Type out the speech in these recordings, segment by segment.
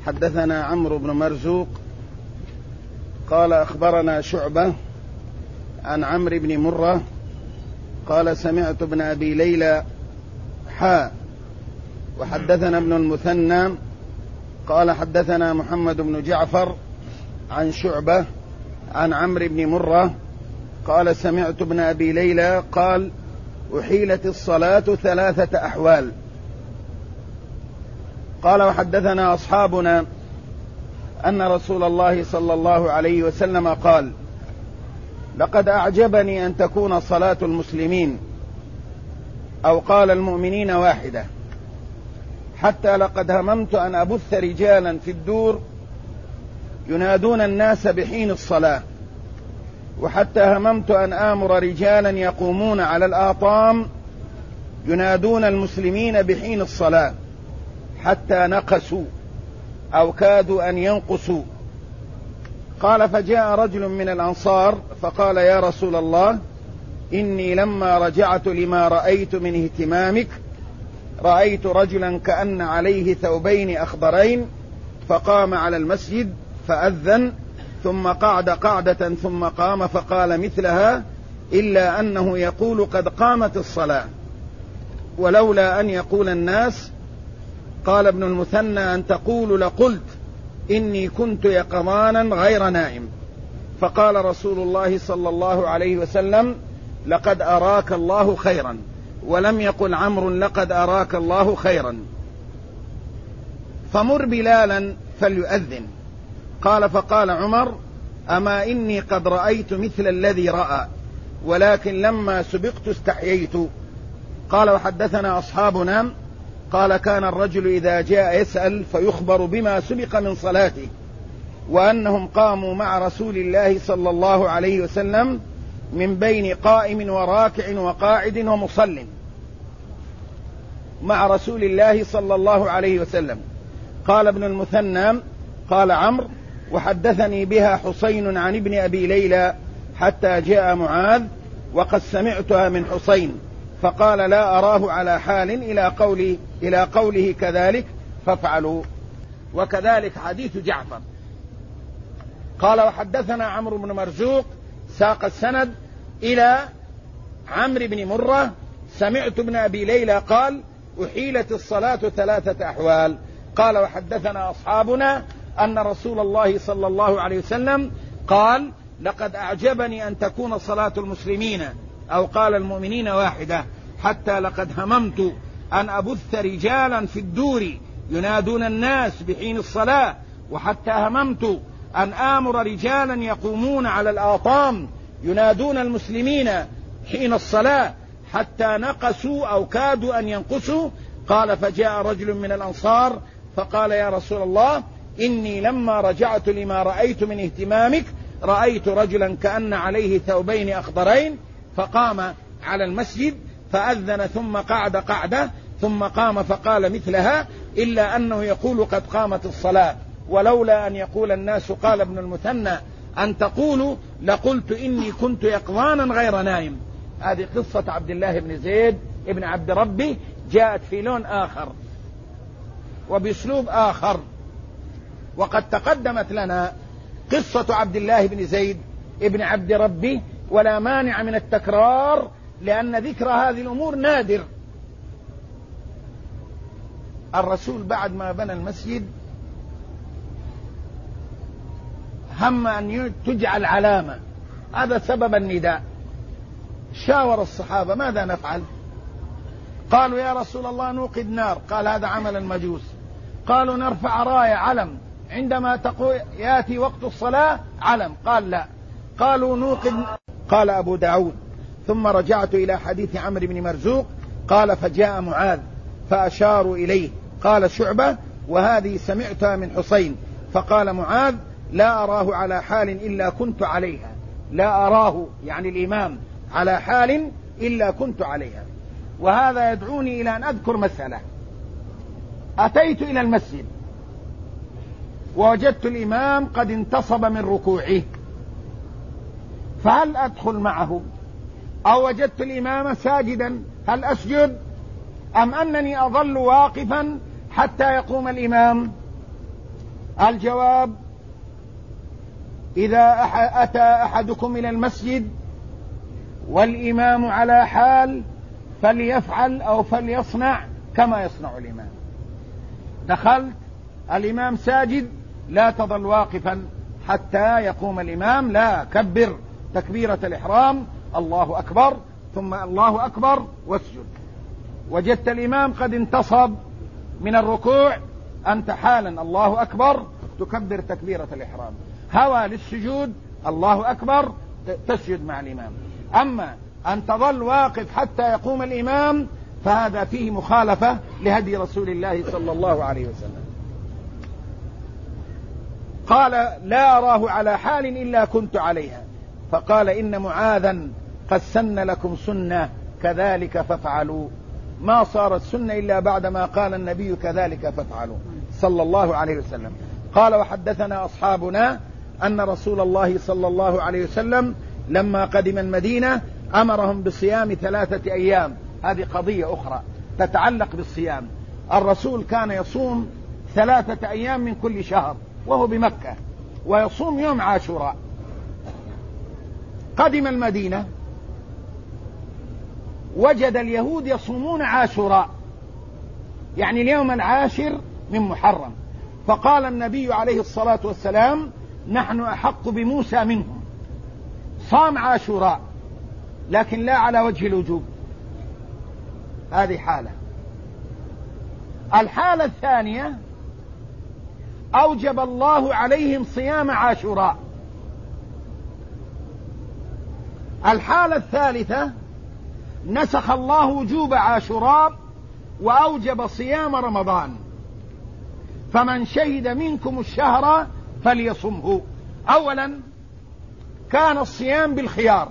حدثنا عمرو بن مرزوق قال أخبرنا شعبة عن عمرو بن مرة قال سمعت ابن أبي ليلى وحدثنا ابن المثنى قال حدثنا محمد بن جعفر عن شعبة عن عمرو بن مرة قال سمعت ابن أبي ليلى قال أحيلت الصلاة 3 أحوال. قال وحدثنا أصحابنا أن رسول الله صلى الله عليه وسلم قال لقد أعجبني أن تكون صلاة المسلمين أو قال المؤمنين واحدة، حتى لقد هممت أن أبث رجالا في الدور ينادون الناس بحين الصلاة، وحتى هممت أن آمر رجالا يقومون على الآطام ينادون المسلمين بحين الصلاة حتى نقصوا أو كادوا أن ينقصوا. قال فجاء رجل من الأنصار فقال يا رسول الله إني لما رجعت لما رأيت من اهتمامك رأيت رجلا كأن عليه ثوبين أخضرين فقام على المسجد فأذن ثم قعد قعدة ثم قام فقال مثلها إلا أنه يقول قد قامت الصلاة، ولولا أن يقول الناس. قال ابن المثنى أن تقول لقلت إني كنت يقظانا غير نائم. فقال رسول الله صلى الله عليه وسلم لقد أراك الله خيرا، ولم يقل عمرو لقد أراك الله خيرا، فمر بلالا فليؤذن. قال فقال عمر أما إني قد رأيت مثل الذي رأى، ولكن لما سبقت استحييت. قال وحدثنا أصحابنا قال كان الرجل إذا جاء يسأل فيخبر بما سبق من صلاته، وأنهم قاموا مع رسول الله صلى الله عليه وسلم من بين قائم وراكع وقاعد ومصل مع رسول الله صلى الله عليه وسلم. قال ابن المثنى قال عمرو وحدثني بها حسين عن ابن أبي ليلى حتى جاء معاذ وقد سمعتها من حسين، فقال لا أراه على حال إلى قوله كذلك فافعلوا. وكذلك حديث جعفر. قال وحدثنا عمرو بن مرزوق ساق السند إلى عمرو بن مرة سمعت ابن أبي ليلى قال أحيلت الصلاة 3 أحوال. قال وحدثنا أصحابنا أن رسول الله صلى الله عليه وسلم قال لقد أعجبني أن تكون صلاة المسلمين أو قال المؤمنين واحدة، حتى لقد هممت أن أبث رجالا في الدور ينادون الناس بحين الصلاة، وحتى هممت أن آمر رجالا يقومون على الآطام ينادون المسلمين حين الصلاة حتى نقصوا أو كادوا أن ينقصوا. قال فجاء رجل من الأنصار فقال يا رسول الله إني لما رجعت لما رأيت من اهتمامك رأيت رجلا كأن عليه ثوبين أخضرين فقام على المسجد فأذن ثم قعد قعدة ثم قام فقال مثلها إلا أنه يقول قد قامت الصلاة، ولولا أن يقول الناس. قال ابن المثنى أن تقولوا لقلت إني كنت يقظانا غير نائم. هذه قصة عبد الله بن زيد ابن عبد ربه جاءت في لون آخر وبأسلوب آخر، وقد تقدمت لنا قصة عبد الله بن زيد ابن عبد ربه، ولا مانع من التكرار لأن ذكر هذه الأمور نادر. الرسول بعد ما بنى المسجد هم أن تجعل علامة، هذا سبب النداء. شاور الصحابة ماذا نفعل؟ قالوا يا رسول الله نوقد نار، قال هذا عمل المجوس. قالوا نرفع راية علم عندما يأتي وقت الصلاة علم، قال لا. قالوا نوقد. قال أبو داود ثم رجعت إلى حديث عمرو بن مرزوق قال فجاء معاذ فأشاروا إليه. قال شعبة وهذه سمعتها من حسين. فقال معاذ لا أراه على حال إلا كنت عليها، لا أراه يعني الإمام على حال إلا كنت عليها. وهذا يدعوني إلى أن أذكر مسألة. أتيت إلى المسجد ووجدت الإمام قد انتصب من ركوعه، فهل أدخل معه؟ أو وجدت الإمام ساجدا هل أسجد؟ أم أنني أظل واقفا حتى يقوم الإمام؟ الجواب: إذا أتى أحدكم إلى المسجد والإمام على حال فليفعل أو فليصنع كما يصنع الإمام. دخلت الإمام ساجد، لا تظل واقفا حتى يقوم الإمام، لا، كبر تكبيرة الإحرام، الله أكبر، ثم الله أكبر واسجد. وجدت الإمام قد انتصب من الركوع، أنت حالا الله أكبر تكبر تكبيرة الإحرام، هوى للسجود الله أكبر تسجد مع الإمام. أما أن تظل واقف حتى يقوم الإمام فهذا فيه مخالفة لهدي رسول الله صلى الله عليه وسلم. قال: لا أراه على حال إلا كنت عليها. فقال: إن معاذا قد سن لكم سنة كذلك فافعلوا. ما صارت سنة إلا بعدما قال النبي كذلك فافعلوا صلى الله عليه وسلم. قال: وحدثنا أصحابنا أن رسول الله صلى الله عليه وسلم لما قدم المدينة أمرهم بصيام 3 أيام. هذه قضية أخرى تتعلق بالصيام. الرسول كان يصوم 3 أيام من كل شهر وهو بمكة، ويصوم يوم عاشوراء. قدم المدينة وجد اليهود يصومون عاشوراء، يعني اليوم 10 من محرم. فقال النبي عليه الصلاة والسلام: نحن أحق بموسى منهم. صام عاشوراء لكن لا على وجه الوجوب. هذه حالة. الحالة الثانية: أوجب الله عليهم صيام عاشوراء. الحالة الثالثة: نسخ الله وجوب عاشوراء وأوجب صيام رمضان. فمن شهد منكم الشهر فليصمه. أولا كان الصيام بالخيار،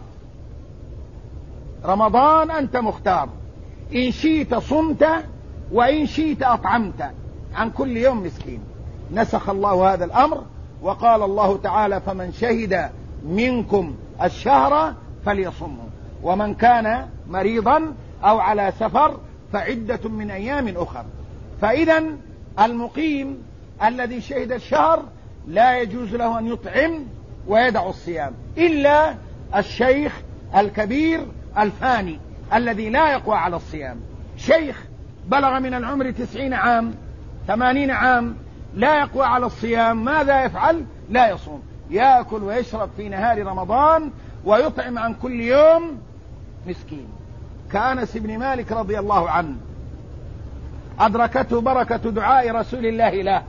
رمضان أنت مختار، إن شئت صمت وإن شئت أطعمت عن كل يوم مسكين. نسخ الله هذا الأمر وقال الله تعالى: فمن شهد منكم الشهر فليصمه، ومن كان مريضا أو على سفر فعدة من أيام أخر. فإذا المقيم الذي شهد الشهر لا يجوز له أن يطعم ويدع الصيام، إلا الشيخ الكبير الفاني الذي لا يقوى على الصيام. شيخ بلغ من العمر 90 عام 80 عام لا يقوى على الصيام، ماذا يفعل؟ لا يصوم، يأكل ويشرب في نهار رمضان ويطعم عن كل يوم مسكين. كأنس بن مالك رضي الله عنه أدركته بركة دعاء رسول الله له،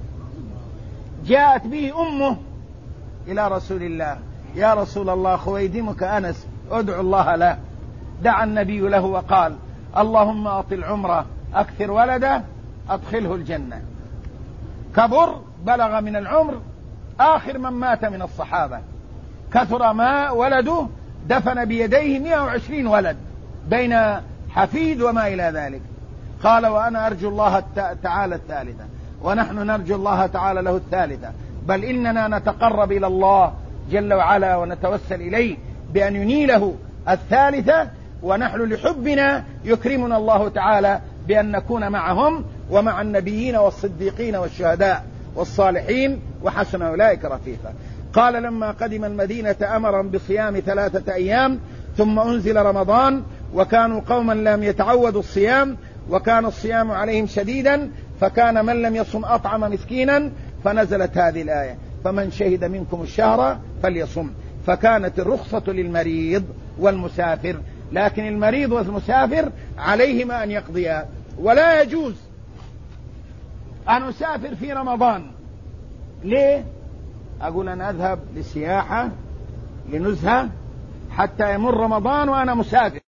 جاءت به أمه إلى رسول الله: يا رسول الله خويدمك أنس ادعو الله له. دعا النبي له وقال: اللهم أطل عمره أكثر ولده أدخله الجنة. كبر، بلغ من العمر آخر من مات من الصحابة، كثر ما ولده، دفن بيديه 120 ولد بين حفيد وما إلى ذلك. قال: وأنا أرجو الله تعالى الثالثة، ونحن نرجو الله تعالى له الثالثة، بل إننا نتقرب إلى الله جل وعلا ونتوسل إليه بأن ينيله الثالثة، ونحن لحبنا يكرمنا الله تعالى بأن نكون معهم ومع النبيين والصديقين والشهداء والصالحين وحسن أولئك رفيقا. قال: لما قدم المدينة أمرهم بصيام 3 أيام، ثم أنزل رمضان، وكانوا قوما لم يتعودوا الصيام، وكان الصيام عليهم شديدا، فكان من لم يصم أطعم مسكينا، فنزلت هذه الآية: فمن شهد منكم الشهر فليصم. فكانت الرخصة للمريض والمسافر، لكن المريض والمسافر عليهما أن يقضيا. ولا يجوز أن أسافر في رمضان. ليه؟ أقول أنا أذهب لسياحة لنزهة حتى يمر رمضان وأنا مسافر.